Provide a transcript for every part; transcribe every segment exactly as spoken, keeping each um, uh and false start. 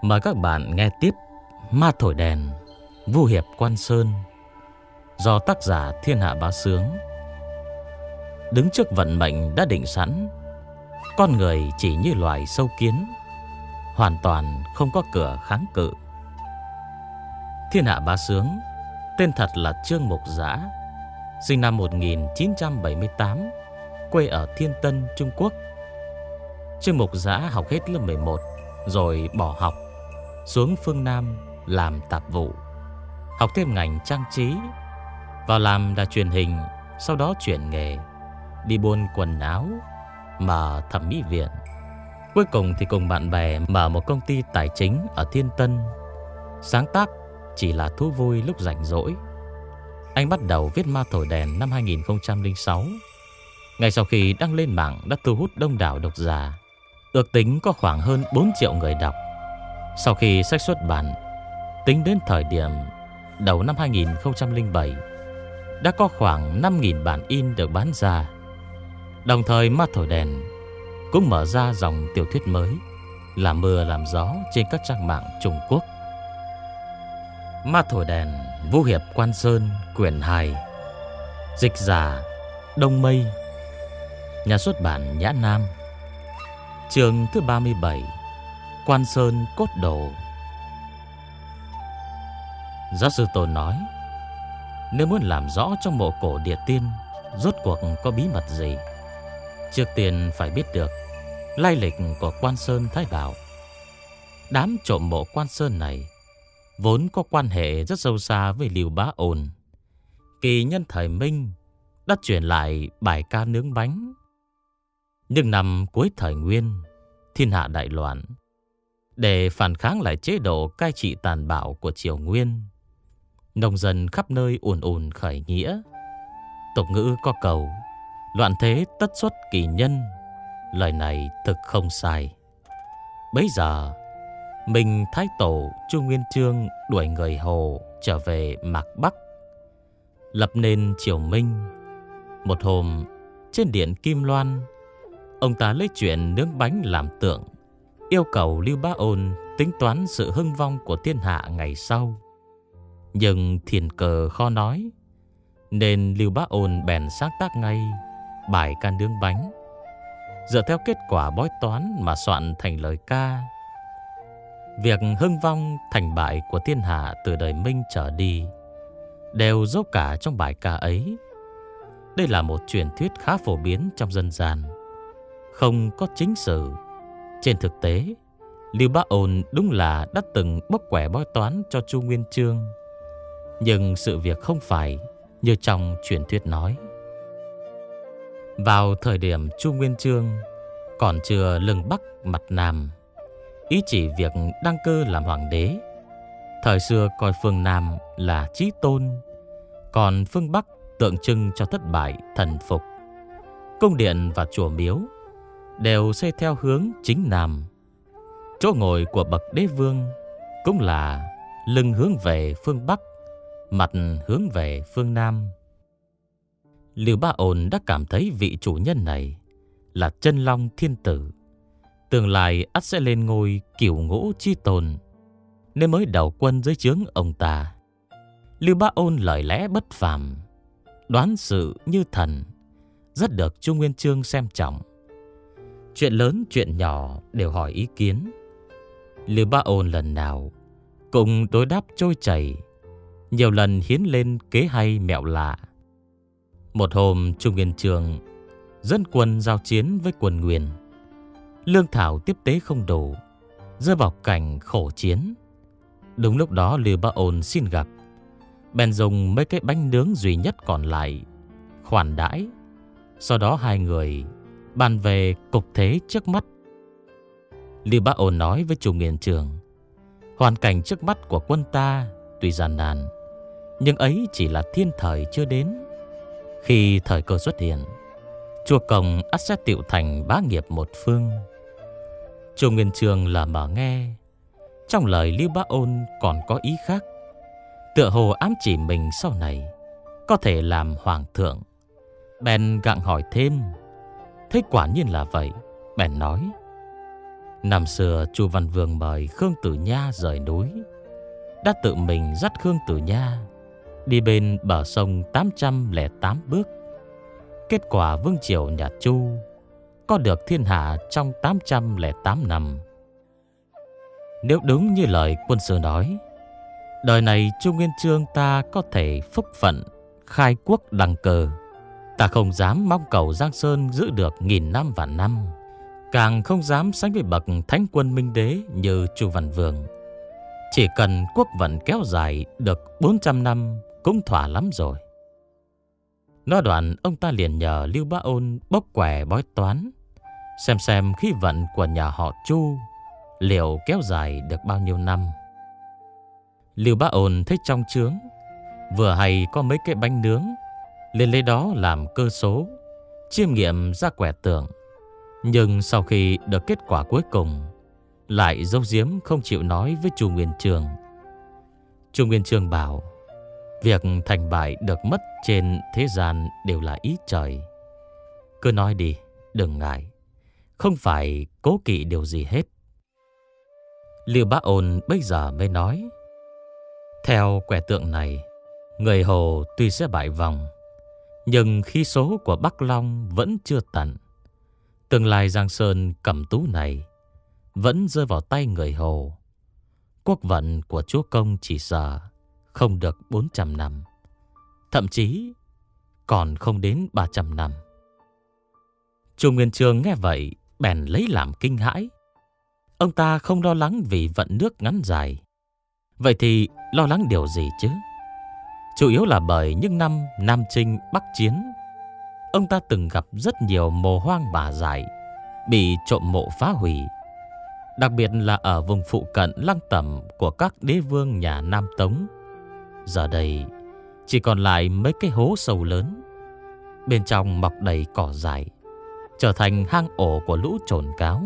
Mời các bạn nghe tiếp Ma Thổi Đèn, Vu Hiệp Quan Sơn, do tác giả Thiên Hạ Bá Sướng. Đứng trước vận mệnh đã định sẵn, con người chỉ như loài sâu kiến, hoàn toàn không có cửa kháng cự. Thiên Hạ Bá Sướng, tên thật là Trương Mục Dã, sinh năm một nghìn chín trăm bảy mươi tám, quê ở Thiên Tân, Trung Quốc. Trương Mục Dã học hết lớp mười một rồi bỏ học, xuống phương Nam làm tạp vụ, học thêm ngành trang trí, vào làm đài truyền hình, sau đó chuyển nghề đi buôn quần áo, mở thẩm mỹ viện. Cuối cùng thì cùng bạn bè mở một công ty tài chính ở Thiên Tân. Sáng tác chỉ là thú vui lúc rảnh rỗi. Anh bắt đầu viết Ma Thổi Đèn năm hai nghìn không trăm lẻ sáu. Ngay sau khi đăng lên mạng đã thu hút đông đảo độc giả, ước tính có khoảng hơn bốn triệu người đọc. Sau khi sách xuất bản, tính đến thời điểm đầu năm hai nghìn không trăm lẻ bảy, đã có khoảng năm nghìn bản in được bán ra. Đồng thời Ma Thổi Đèn cũng mở ra dòng tiểu thuyết mới, làm mưa làm gió trên các trang mạng Trung Quốc. Ma Thổi Đèn, Vu Hiệp Quan Sơn, quyển hai. Dịch giả Đông Mây, nhà xuất bản Nhã Nam. Chương thứ ba mươi bảy, Quan Sơn Cốt Đồ. Giáo sư Tôn nói, nếu muốn làm rõ trong mộ cổ địa tiên rốt cuộc có bí mật gì, trước tiên phải biết được lai lịch của Quan Sơn Thái Bảo. Đám trộm mộ Quan Sơn này vốn có quan hệ rất sâu xa với Lưu Bá Ôn. Kỳ nhân thời Minh đã truyền lại bài ca nướng bánh. Nhưng năm cuối thời Nguyên, thiên hạ đại loạn. Để phản kháng lại chế độ cai trị tàn bạo của triều Nguyên, nông dân khắp nơi ùn ùn khởi nghĩa. Tục ngữ có câu, loạn thế tất xuất kỳ nhân. Lời này thực không sai. Bấy giờ, Minh Thái Tổ Chu Nguyên Chương đuổi người Hồ trở về Mạc Bắc, lập nên triều Minh. Một hôm, trên điện Kim Loan, ông ta lấy chuyện nướng bánh làm tượng, yêu cầu Lưu Bá Ôn tính toán sự hưng vong của thiên hạ ngày sau. Nhưng thiên cờ khó nói, nên Lưu Bá Ôn bèn sáng tác ngay bài ca nướng bánh, dựa theo kết quả bói toán mà soạn thành lời ca. Việc hưng vong thành bại của thiên hạ từ đời Minh trở đi đều dấu cả trong bài ca ấy. Đây là một truyền thuyết khá phổ biến trong dân gian, không có chính sử. Trên thực tế, Lưu Bá Ôn đúng là đã từng bốc quẻ bói toán cho Chu Nguyên Chương, nhưng sự việc không phải như trong truyền thuyết nói. Vào thời điểm Chu Nguyên Chương còn chưa lưng Bắc mặt Nam, ý chỉ việc đăng cơ làm hoàng đế. Thời xưa coi phương Nam là chí tôn, còn phương Bắc tượng trưng cho thất bại thần phục. Cung điện và chùa miếu đều xây theo hướng chính Nam. Chỗ ngồi của bậc đế vương cũng là lưng hướng về phương Bắc, mặt hướng về phương Nam. Lưu Bá Ôn đã cảm thấy vị chủ nhân này là chân long thiên tử, tương lai ắt sẽ lên ngôi cửu ngũ chi tôn, nên mới đầu quân dưới trướng ông ta. Lưu Bá Ôn lời lẽ bất phàm, đoán sự như thần, rất được Chu Nguyên Chương xem trọng. Chuyện lớn chuyện nhỏ đều hỏi ý kiến. Lưu Bá Ôn lần nào cũng đối đáp trôi chảy, nhiều lần hiến lên kế hay mẹo lạ. Một hôm, Chu Nguyên Chương dẫn quân giao chiến với quân Nguyên. Lương thảo tiếp tế không đủ, rơi vào cảnh khổ chiến. Đúng lúc đó Lưu Bá Ôn xin gặp, bèn dùng mấy cái bánh nướng duy nhất còn lại khoản đãi. Sau đó hai người bàn về cục thế trước mắt. Lưu Bá Ôn nói với Chu Nguyên Chương, hoàn cảnh trước mắt của quân ta tuy gian nan, nhưng ấy chỉ là thiên thời chưa đến. Khi thời cơ xuất hiện, chùa Công ắt sẽ tựu thành bá nghiệp một phương. Chu Nguyên Chương là mở nghe, trong lời Lưu Bá Ôn còn có ý khác, tựa hồ ám chỉ mình sau này có thể làm hoàng thượng. Bèn gặng hỏi thêm, thấy quả nhiên là vậy, bèn nói, Năm xưa Chu Văn Vương mời Khương Tử Nha rời núi, đã tự mình dắt Khương Tử Nha đi bên bờ sông tám trăm lẻ tám bước. Kết quả vương triều nhà Chu có được thiên hạ trong tám trăm lẻ tám năm. Nếu đúng như lời quân sư nói, đời này Chu Nguyên Chương ta có thể phúc phận khai quốc đăng cơ. Ta không dám mong cầu Giang Sơn giữ được nghìn năm vạn năm, càng không dám sánh với bậc thánh quân minh đế như Chu Văn Vương. Chỉ cần quốc vận kéo dài được bốn trăm năm cũng thỏa lắm rồi. Nói đoạn, ông ta liền nhờ Lưu Bá Ôn bốc quẻ bói toán, xem xem khí vận của nhà họ Chu liệu kéo dài được bao nhiêu năm. Lưu Bá Ôn thấy trong chướng vừa hay có mấy cái bánh nướng, liền lấy đó làm cơ số, chiêm nghiệm ra quẻ tượng. Nhưng sau khi được kết quả cuối cùng, lại giấu giếm không chịu nói với Chu Nguyên Chương. Chu Nguyên Chương bảo, việc thành bại được mất trên thế gian đều là ý trời. Cứ nói đi, đừng ngại, không phải cố kỵ điều gì hết. Lưu Bá Ôn bây giờ mới nói, theo quẻ tượng này, người Hồ tuy sẽ bại vòng, nhưng khí số của Bắc Long vẫn chưa tận. Tương lai Giang Sơn cẩm tú này vẫn rơi vào tay người Hồ. Quốc vận của chúa công chỉ sợ không được bốn trăm năm, thậm chí còn không đến ba trăm năm. Chu Nguyên Chương nghe vậy bèn lấy làm kinh hãi. Ông ta không lo lắng vì vận nước ngắn dài. Vậy thì lo lắng điều gì chứ? Chủ yếu là bởi những năm Nam Chinh Bắc Chiến, ông ta từng gặp rất nhiều mồ hoang bà dại bị trộm mộ phá hủy. Đặc biệt là ở vùng phụ cận lăng tẩm của các đế vương nhà Nam Tống. Giờ đây chỉ còn lại mấy cái hố sâu lớn, bên trong mọc đầy cỏ dại, trở thành hang ổ của lũ trồn cáo.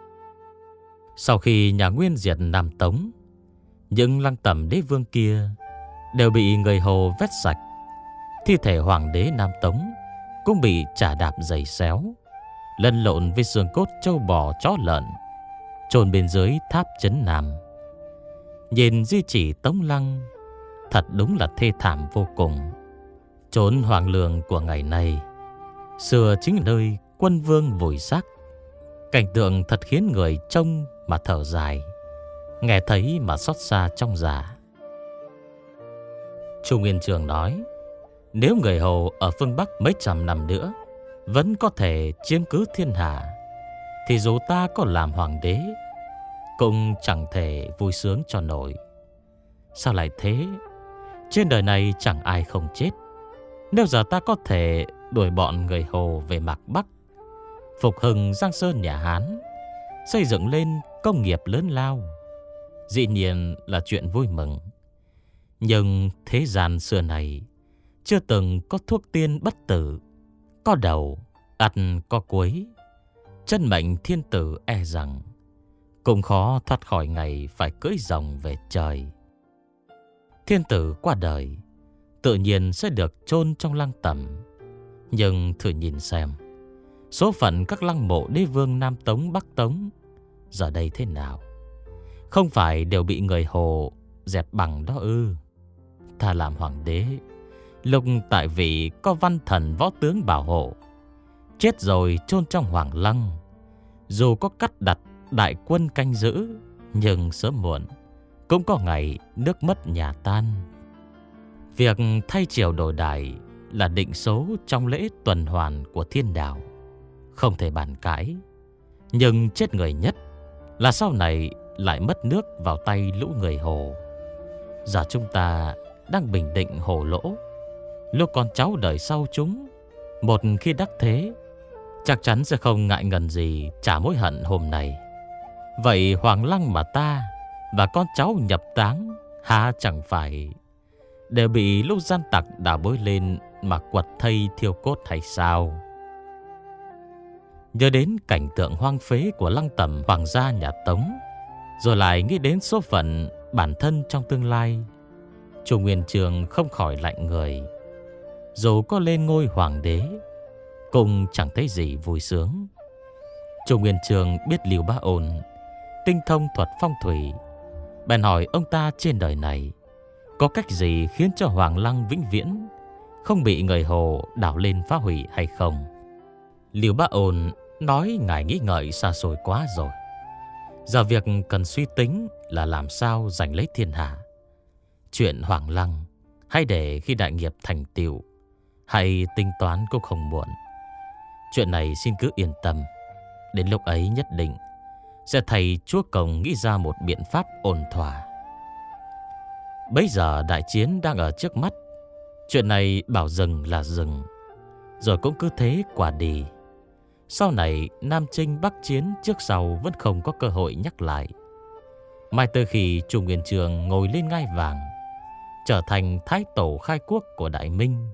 Sau khi nhà Nguyên diệt Nam Tống, những lăng tẩm đế vương kia đều bị người Hồ vét sạch. Thi thể hoàng đế Nam Tống cũng bị chà đạp giày xéo, lẫn lộn với xương cốt trâu bò chó lợn, chôn bên dưới tháp Trấn Nam. Nhìn di chỉ Tống Lăng, thật đúng là thê thảm vô cùng. Chốn hoàng lường của ngày nay, xưa chính nơi quân vương vùi xác. Cảnh tượng thật khiến người trông mà thở dài, nghe thấy mà xót xa trong dạ. Chu Nguyên Chương nói, nếu người Hồ ở phương Bắc mấy trăm năm nữa vẫn có thể chiếm cứ thiên hạ, thì dù ta có làm hoàng đế cũng chẳng thể vui sướng cho nổi. Sao lại thế? Trên đời này chẳng ai không chết. Nếu giờ ta có thể đuổi bọn người Hồ về Mạc Bắc, phục hưng Giang Sơn nhà Hán, xây dựng lên công nghiệp lớn lao, dĩ nhiên là chuyện vui mừng. Nhưng thế gian xưa này chưa từng có thuốc tiên bất tử, có đầu ắt có cuối. Chân mệnh thiên tử e rằng cũng khó thoát khỏi ngày phải cưỡi rồng về trời. Thiên tử qua đời tự nhiên sẽ được chôn trong lăng tẩm. Nhưng thử nhìn xem, số phận các lăng mộ đế vương Nam Tống Bắc Tống giờ đây thế nào? Không phải đều bị người Hồ dẹp bằng đó ư? Ta làm hoàng đế, lúc tại vị có văn thần võ tướng bảo hộ, chết rồi chôn trong hoàng lăng. Dù có cắt đặt đại quân canh giữ, nhưng sớm muộn cũng có ngày nước mất nhà tan. Việc thay triều đổi đài là định số trong lễ tuần hoàn của thiên đạo, không thể bàn cãi. Nhưng chết người nhất là sau này lại mất nước vào tay lũ người Hồ. Giờ chúng ta đang bình định Hồ lỗ, lúc con cháu đời sau chúng một khi đắc thế, chắc chắn sẽ không ngại ngần gì trả mối hận hôm nay. Vậy hoàng lăng mà ta và con cháu nhập táng, há chẳng phải đều bị lũ gian tặc đào bới lên mà quật thây thiêu cốt hay sao? Nhớ đến cảnh tượng hoang phế của lăng tẩm hoàng gia nhà Tống, rồi lại nghĩ đến số phận bản thân trong tương lai, Chu Nguyên Chương không khỏi lạnh người. Dù có lên ngôi hoàng đế cũng chẳng thấy gì vui sướng. Chu Nguyên Chương biết Lưu Bá Ôn tinh thông thuật phong thủy, bèn hỏi ông ta trên đời này có cách gì khiến cho Hoàng Lăng vĩnh viễn không bị người Hồ đảo lên phá hủy hay không. Lưu Bá Ôn nói ngài nghĩ ngợi xa xôi quá rồi. Giờ việc cần suy tính là làm sao giành lấy thiên hạ. Chuyện Hoàng Lăng hay để khi đại nghiệp thành tựu, hay tính toán cũng không muộn. Chuyện này xin cứ yên tâm, đến lúc ấy nhất định sẽ thầy Chúa Công nghĩ ra một biện pháp ổn thỏa. Bấy giờ đại chiến đang ở trước mắt, chuyện này bảo dừng là dừng, rồi cũng cứ thế qua đi. Sau này Nam Chinh Bắc Chiến trước sau vẫn không có cơ hội nhắc lại. Mai tới khi Chu Nguyên Chương ngồi lên ngai vàng, trở thành thái tổ khai quốc của Đại Minh.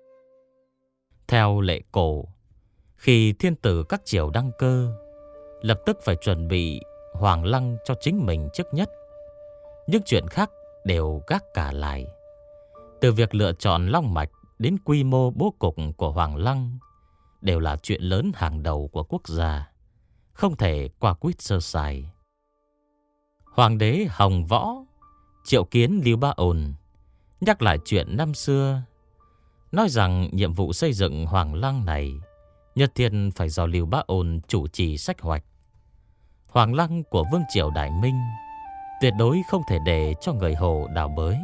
Theo lệ cổ, khi thiên tử các triều đăng cơ, lập tức phải chuẩn bị Hoàng Lăng cho chính mình trước nhất. Những chuyện khác đều gác cả lại. Từ việc lựa chọn long mạch đến quy mô bố cục của Hoàng Lăng đều là chuyện lớn hàng đầu của quốc gia, không thể qua quýt sơ sài. Hoàng đế Hồng Võ triệu kiến Lưu Bá Ôn, nhắc lại chuyện năm xưa, nói rằng nhiệm vụ xây dựng Hoàng Lăng này nhất thiết phải do Lưu Bá Ôn chủ trì sách hoạch. Hoàng Lăng của Vương triều Đại Minh tuyệt đối không thể để cho người Hồ đào bới.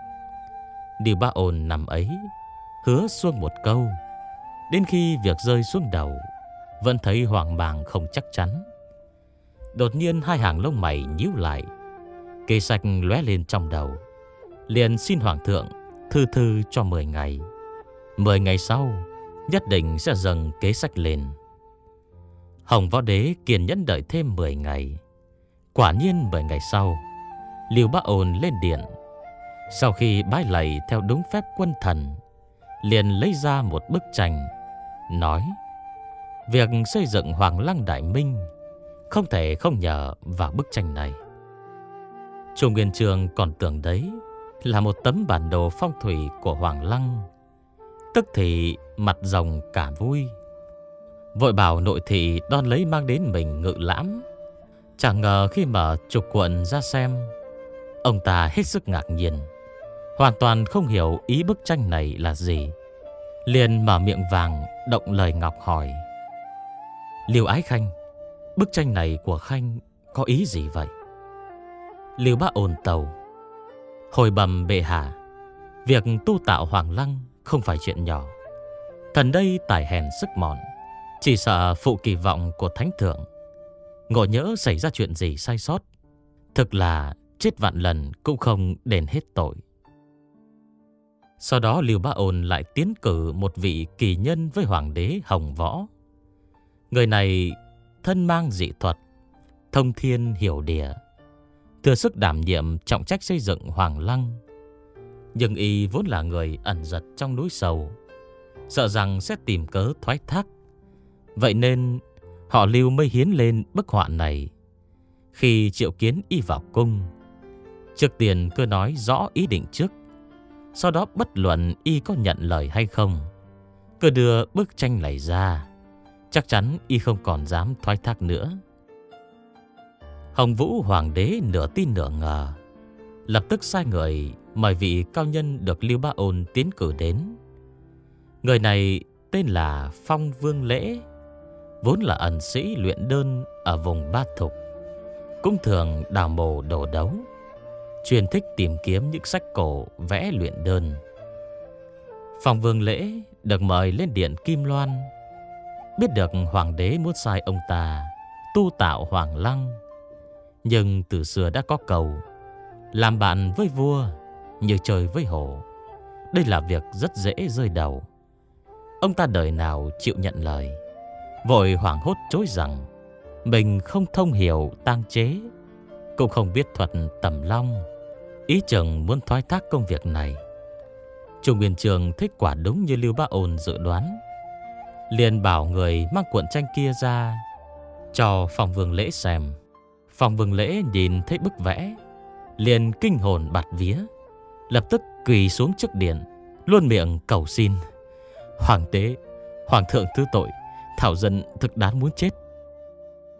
Lưu Bá Ôn năm ấy hứa xuông một câu, đến khi việc rơi xuống đầu vẫn thấy hoang mang không chắc chắn. Đột nhiên hai hàng lông mày nhíu lại, kế sách lóe lên trong đầu, liền xin Hoàng thượng thư thư cho mười ngày. Mười ngày sau nhất định sẽ dâng kế sách lên. Hồng Võ Đế kiên nhẫn đợi thêm mười ngày. Quả nhiên mười ngày sau, Lưu Bá Ôn lên điện. Sau khi bái lạy theo đúng phép quân thần, liền lấy ra một bức tranh, nói: việc xây dựng Hoàng Lăng Đại Minh không thể không nhờ vào bức tranh này. Chu Nguyên Chương còn tưởng đấy là một tấm bản đồ phong thủy của Hoàng Lăng, tức thì mặt rồng cả vui, vội bảo nội thị đón lấy mang đến mình ngự lãm. Chẳng ngờ khi mở trục cuộn ra xem, ông ta hết sức ngạc nhiên, hoàn toàn không hiểu ý bức tranh này là gì. Liền mở miệng vàng động lời ngọc hỏi: Lưu Ái Khanh, bức tranh này của Khanh có ý gì vậy? Lưu Bá Ôn tàu: hồi bẩm bệ hạ, việc tu tạo Hoàng Lăng không phải chuyện nhỏ. Thần đây tài hèn sức mọn, chỉ sợ phụ kỳ vọng của thánh thượng. Ngộ nhỡ xảy ra chuyện gì sai sót, thực là chết vạn lần cũng không đền hết tội. Sau đó Lưu Bá Ôn lại tiến cử một vị kỳ nhân với Hoàng đế Hồng Võ. Người này thân mang dị thuật, thông thiên hiểu địa, thừa sức đảm nhiệm trọng trách xây dựng Hoàng Lăng. Nhưng y vốn là người ẩn giật trong núi sầu, sợ rằng sẽ tìm cớ thoái thác. Vậy nên họ Lưu mới hiến lên bức họa này. Khi triệu kiến y vào cung, trước tiên cứ nói rõ ý định trước, sau đó bất luận y có nhận lời hay không, cứ đưa bức tranh này ra, chắc chắn y không còn dám thoái thác nữa. Hồng Vũ Hoàng đế nửa tin nửa ngờ, lập tức sai người mời vị cao nhân được Lưu Bá Ôn tiến cử đến. Người này tên là Phong Vương Lễ, vốn là ẩn sĩ luyện đơn ở vùng Ba Thục, cũng thường đào mồ đổ đấu, chuyên thích tìm kiếm những sách cổ vẽ luyện đơn. Phong Vương Lễ được mời lên điện Kim Loan, biết được hoàng đế muốn sai ông ta tu tạo Hoàng Lăng. Nhưng từ xưa đã có câu làm bạn với vua như chơi với hổ, đây là việc rất dễ rơi đầu. Ông ta đời nào chịu nhận lời, vội hoảng hốt chối rằng mình không thông hiểu tang chế, cũng không biết thuật tầm long, ý chừng muốn thoái thác công việc này. Chu Nguyên Chương thích quả đúng như Lưu Bá Ôn dự đoán, liền bảo người mang cuộn tranh kia ra cho Phong Vương Lễ xem. Phong Vương Lễ nhìn thấy bức vẽ, liền kinh hồn bạt vía, lập tức quỳ xuống trước điện, luôn miệng cầu xin: Hoàng tế, Hoàng thượng thứ tội, thảo dân thực đáng muốn chết.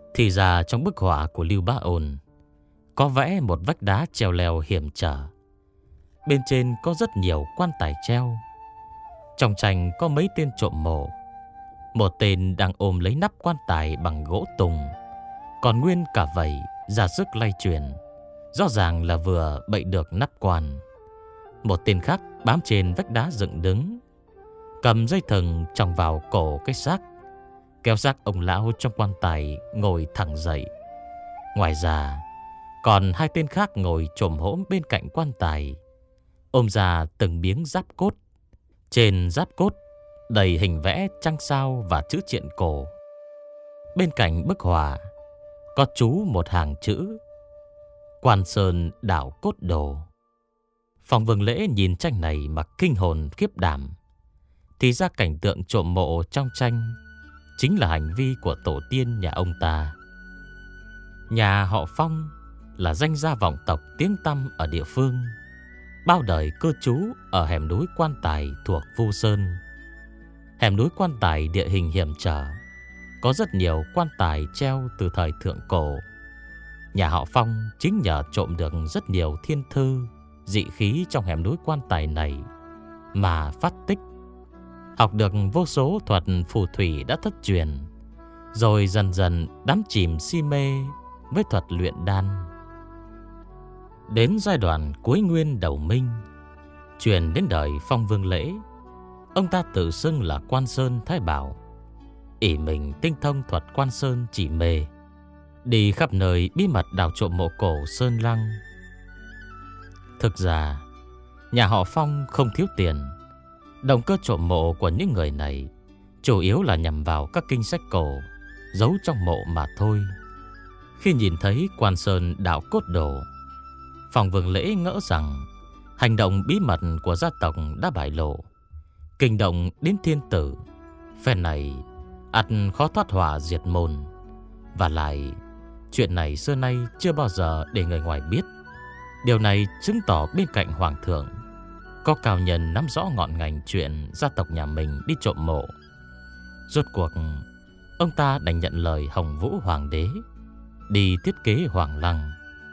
Thì ra trong bức họa của Lưu Bá Ôn có vẽ một vách đá treo leo hiểm trở. Bên trên có rất nhiều quan tài treo. Trong tranh có mấy tên trộm mộ. Một tên đang ôm lấy nắp quan tài bằng gỗ tùng, còn nguyên cả vảy, ra sức lay chuyển, rõ ràng là vừa bậy được nắp quan. Một tên khác bám trên vách đá dựng đứng, cầm dây thừng tròng vào cổ cái xác, kéo xác ông lão trong quan tài ngồi thẳng dậy. Ngoài ra còn hai tên khác ngồi chồm hổm bên cạnh quan tài, ôm ra từng miếng giáp cốt. Trên giáp cốt đầy hình vẽ trăng sao và chữ triện cổ. Bên cạnh bức họa có chú một hàng chữ: Quan Sơn Đạo Cốt Đồ. Phong Vương Lễ nhìn tranh này mà kinh hồn khiếp đảm. Thì ra cảnh tượng trộm mộ trong tranh chính là hành vi của tổ tiên nhà ông ta. Nhà họ Phong là danh gia vọng tộc tiếng tăm ở địa phương, bao đời cư trú ở hẻm núi Quan Tài thuộc Vu Sơn. Hẻm núi Quan Tài địa hình hiểm trở, có rất nhiều quan tài treo từ thời thượng cổ. Nhà họ Phong chính nhờ trộm được rất nhiều thiên thư, dị khí trong hẻm núi Quan Tài này mà phát tích, học được vô số thuật phù thủy đã thất truyền, rồi dần dần đắm chìm si mê với thuật luyện đan. Đến giai đoạn cuối nguyên đầu Minh, truyền đến đời Phong Vương Lễ, ông ta tự xưng là Quan Sơn Thái Bảo, ỷ mình tinh thông thuật Quan Sơn chỉ mê, đi khắp nơi bí mật đào trộm mộ cổ Sơn Lăng. Thực ra nhà họ Phong không thiếu tiền. Động cơ trộm mộ của những người này chủ yếu là nhằm vào các kinh sách cổ giấu trong mộ mà thôi. Khi nhìn thấy Quan Sơn Đạo Cốt Đồ, Phong Vương Lễ ngỡ rằng hành động bí mật của gia tộc đã bại lộ, kinh động đến thiên tử. Phen này ắt khó thoát họa diệt môn. Và lại chuyện này xưa nay chưa bao giờ để người ngoài biết. Điều này chứng tỏ bên cạnh hoàng thượng có cao nhân nắm rõ ngọn ngành chuyện gia tộc nhà mình đi trộm mộ. Rốt cuộc ông ta đành nhận lời Hồng Vũ Hoàng đế đi thiết kế Hoàng Lăng.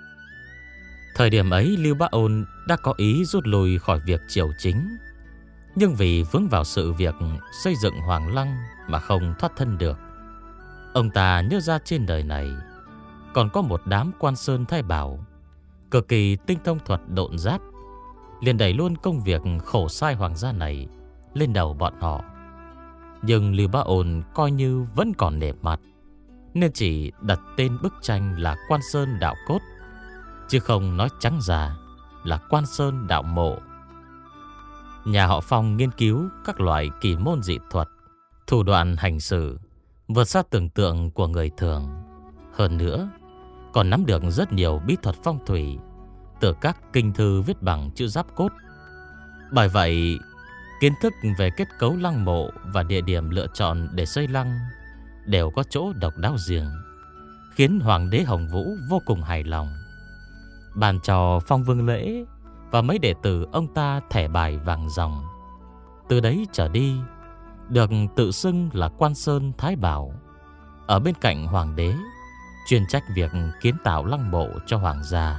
Thời điểm ấy Lưu Bá Ôn đã có ý rút lui khỏi việc triều chính, nhưng vì vướng vào sự việc xây dựng Hoàng Lăng mà không thoát thân được. Ông ta nhớ ra trên đời này còn có một đám Quan Sơn Thái Bảo cực kỳ tinh thông thuật độn giáp, liền đẩy luôn công việc khổ sai hoàng gia này lên đầu bọn họ. Nhưng Lưu Bá Ôn coi như vẫn còn nể mặt, nên chỉ đặt tên bức tranh là Quan Sơn Đạo Cốt, chứ không nói trắng ra là Quan Sơn Đạo Mộ. Nhà họ Phong nghiên cứu các loại kỳ môn dị thuật, thủ đoạn hành xử vượt xa tưởng tượng của người thường. Hơn nữa còn nắm được rất nhiều bí thuật phong thủy từ các kinh thư viết bằng chữ giáp cốt. Bởi vậy kiến thức về kết cấu lăng mộ và địa điểm lựa chọn để xây lăng đều có chỗ độc đáo riêng, khiến Hoàng đế Hồng Vũ vô cùng hài lòng, ban cho Phong Vương Lễ và mấy đệ tử ông ta thẻ bài vàng ròng. Từ đấy trở đi được tự xưng là Quan Sơn Thái Bảo, ở bên cạnh hoàng đế, chuyên trách việc kiến tạo lăng mộ cho hoàng gia.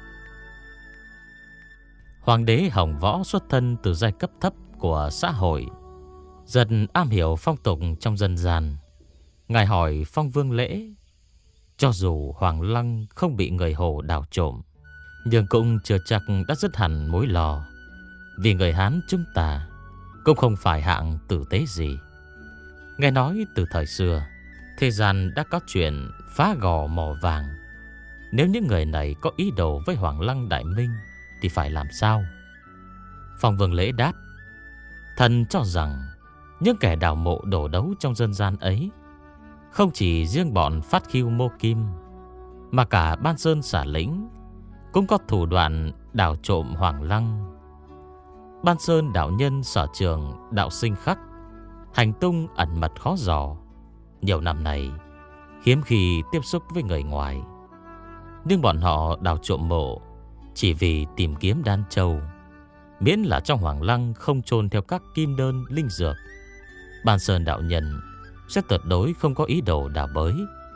Hoàng đế Hồng Võ xuất thân từ giai cấp thấp của xã hội, dần am hiểu phong tục trong dân gian. Ngài hỏi Phong Vương Lễ, cho dù Hoàng Lăng không bị người Hồ đào trộm, nhưng cũng chưa chắc đã dứt hẳn mối lo, vì người Hán chúng ta cũng không phải hạng tử tế gì. Nghe nói từ thời xưa, thế gian đã có chuyện phá gò mỏ vàng. Nếu những người này có ý đồ với Hoàng Lăng Đại Minh thì phải làm sao? Phong Vương Lễ đáp, thần cho rằng những kẻ đào mộ đổ đấu trong dân gian ấy không chỉ riêng bọn Phát Khiêu Mô Kim, mà cả Ban Sơn Xả Lĩnh cũng có thủ đoạn đào trộm Hoàng Lăng. Ban Sơn đạo nhân Sở Trường, đạo Sinh Khắc hành tung ẩn mật khó dò, nhiều năm nay hiếm khi tiếp xúc với người ngoài. Nhưng bọn họ đào trộm mộ chỉ vì tìm kiếm đan châu, miễn là trong Hoàng Lăng không chôn theo các kim đơn linh dược, Ban Sơn đạo nhân sẽ tuyệt đối không có ý đồ đào bới.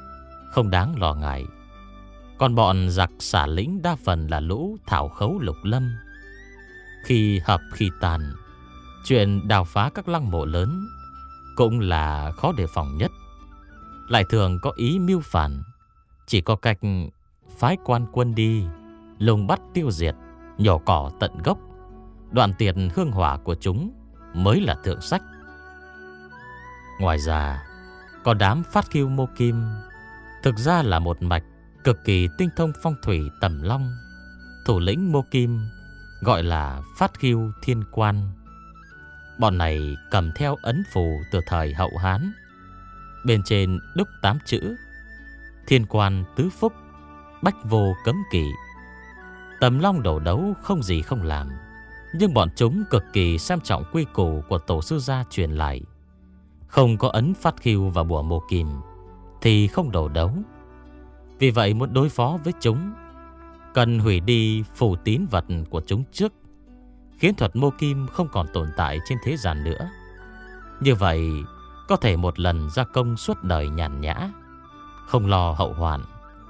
không đáng lo ngại. Còn bọn giặc xả lĩnh đa phần là lũ thảo khấu lục lâm. Khi hợp khi tàn, chuyện đào phá các lăng mộ lớn cũng là khó đề phòng nhất. Lại thường có ý mưu phản, chỉ có cách phái quan quân đi, lùng bắt tiêu diệt, nhổ cỏ tận gốc, đoạn tiệt hương hỏa của chúng mới là thượng sách. Ngoài ra, có đám Phát Khiêu Mô Kim thực ra là một mạch cực kỳ tinh thông phong thủy Tầm Long. Thủ lĩnh Mô Kim gọi là Phát Khiêu Thiên Quan. Bọn này cầm theo ấn phù từ thời Hậu Hán, bên trên đúc tám chữ: Thiên Quan Tứ Phúc, Bách Vô Cấm Kỵ. Tầm Long đổ đấu không gì không làm, nhưng bọn chúng cực kỳ xem trọng quy củ của tổ sư gia truyền lại. Không có ấn Phát Khiêu và bùa Mô Kim thì không đổ đấu. Vì vậy muốn đối phó với chúng, cần hủy đi phù tín vật của chúng trước, khiến thuật Mô Kim không còn tồn tại trên thế gian nữa. Như vậy có thể một lần gia công suốt đời nhàn nhã, không lo hậu hoạn.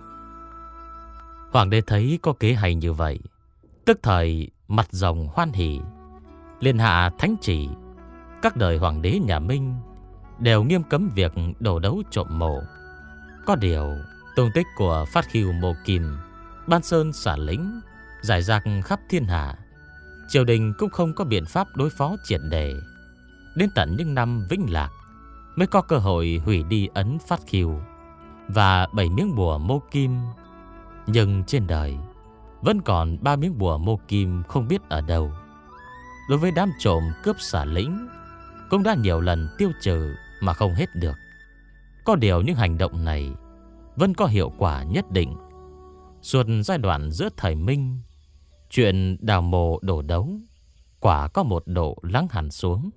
Hoàng đế thấy có kế hay như vậy, tức thời mặt rồng hoan hỉ, liền hạ thánh chỉ các đời hoàng đế nhà Minh đều nghiêm cấm việc đổ đấu trộm mộ. Có điều tung tích của Phát Khiêu Mô Kim, Ban Sơn xả lính rải rác khắp thiên hạ, triều đình cũng không có biện pháp đối phó triệt để. Đến tận những năm Vĩnh Lạc mới có cơ hội hủy đi ấn Phát Khiêu và bảy miếng bùa Mô Kim. Nhưng trên đời vẫn còn ba miếng bùa Mô Kim không biết ở đâu. Đối với đám trộm cướp xả lĩnh, cũng đã nhiều lần tiêu trừ mà không hết được. Có điều những hành động này vẫn có hiệu quả nhất định. Suốt giai đoạn giữa thời Minh, chuyện đào mộ đổ đấu quả có một độ lắng hẳn xuống.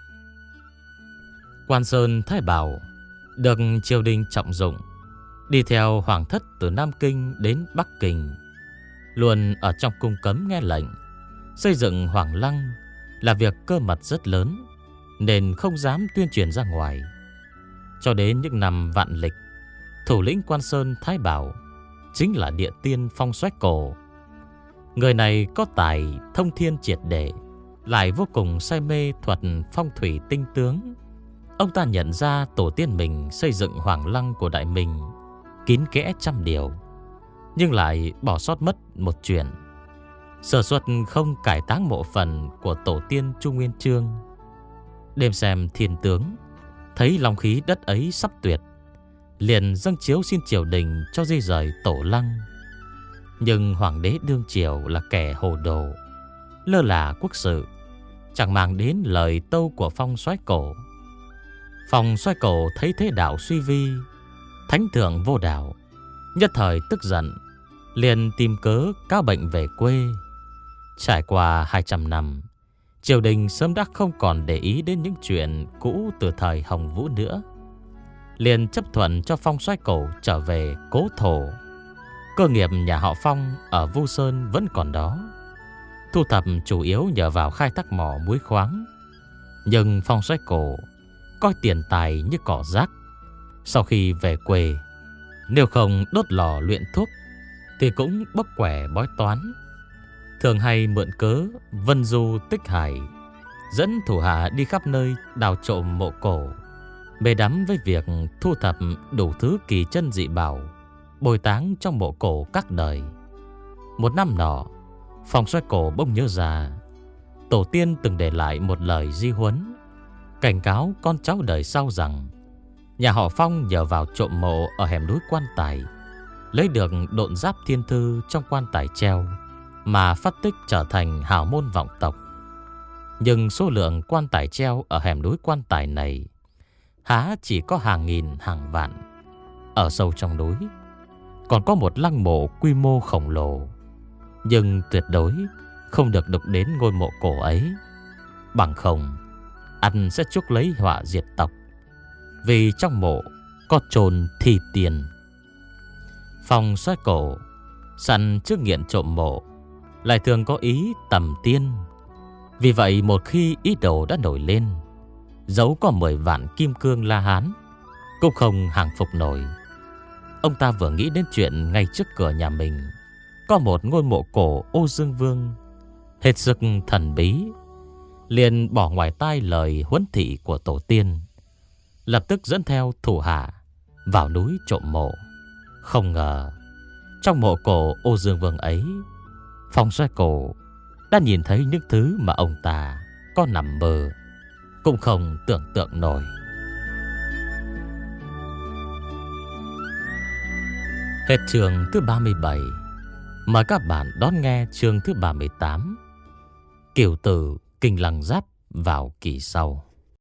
Quan Sơn Thái Bảo được triều đình trọng dụng, đi theo hoàng thất từ Nam Kinh đến Bắc Kinh, luôn ở trong cung cấm nghe lệnh. Xây dựng hoàng lăng là việc cơ mật rất lớn, nên không dám tuyên truyền ra ngoài. Cho đến những năm Vạn Lịch, thủ lĩnh Quan Sơn Thái Bảo chính là địa tiên Phong Soái Cổ. Người này có tài thông thiên triệt để, lại vô cùng say mê thuật phong thủy tinh tướng. Ông ta nhận ra tổ tiên mình xây dựng hoàng lăng của Đại Minh kín kẽ trăm điều, nhưng lại bỏ sót mất một chuyện: sơ suất không cải táng mộ phần của tổ tiên Trung Nguyên Chương. Đêm xem thiên tướng, thấy long khí đất ấy sắp tuyệt, liền dâng chiếu xin triều đình cho di rời tổ lăng. Nhưng hoàng đế đương triều là kẻ hồ đồ, lơ là quốc sự, chẳng màng đến lời tâu của Phong Soái Cổ. Phong Soái Cổ thấy thế đạo suy vi, thánh thượng vô đạo, nhất thời tức giận, liền tìm cớ cáo bệnh về quê. Trải qua hai trăm năm, triều đình sớm đã không còn để ý đến những chuyện cũ từ thời Hồng Vũ nữa, liền chấp thuận cho Phong Soái Cổ trở về cố thổ. Cơ nghiệp nhà họ Phong ở Vu Sơn vẫn còn đó, thu thập chủ yếu nhờ vào khai thác mỏ muối khoáng. Nhưng Phong Soái Cổ coi tiền tài như cỏ rác. Sau khi về quê, nếu không đốt lò luyện thuốc thì cũng bốc quẻ bói toán, thường hay mượn cớ vân du tích hải, dẫn thủ hạ đi khắp nơi đào trộm mộ cổ, mê đắm với việc thu thập đủ thứ kỳ chân dị bảo bồi táng trong mộ cổ các đời. Một năm nọ, Phong Soái Cổ bỗng nhớ ra tổ tiên từng để lại một lời di huấn, cảnh cáo con cháu đời sau rằng nhà họ Phong nhờ vào trộm mộ ở hẻm núi Quan Tài, lấy được độn giáp thiên thư trong quan tài treo mà phát tích trở thành hào môn vọng tộc. Nhưng số lượng quan tài treo ở hẻm núi Quan Tài này há chỉ có hàng nghìn hàng vạn. Ở sâu trong núi còn có một lăng mộ quy mô khổng lồ, nhưng tuyệt đối không được đụng đến ngôi mộ cổ ấy, bằng không ăn sẽ chuốc lấy họa diệt tộc. Vì trong mộ có chôn thi tiền. Phong Soái Cổ săn trước nghiện trộm mộ, lại thường có ý tầm tiên. Vì vậy một khi ý đồ đã nổi lên, dẫu có mười vạn kim cương La Hán cũng không hàng phục nổi. Ông ta vừa nghĩ đến chuyện ngay trước cửa nhà mình có một ngôi mộ cổ Ô Dương Vương hết sức thần bí, liền bỏ ngoài tai lời huấn thị của tổ tiên, lập tức dẫn theo thủ hạ vào núi trộm mộ. Không ngờ trong mộ cổ Ô Dương Vương ấy, Phong Xoay Cổ đã nhìn thấy những thứ mà ông ta có nằm mơ cũng không tưởng tượng nổi. Hết chương thứ ba mươi bảy. Mời các bạn đón nghe chương thứ ba mươi tám, Kiều Tử Kinh Lăng Giáp vào kỳ sau.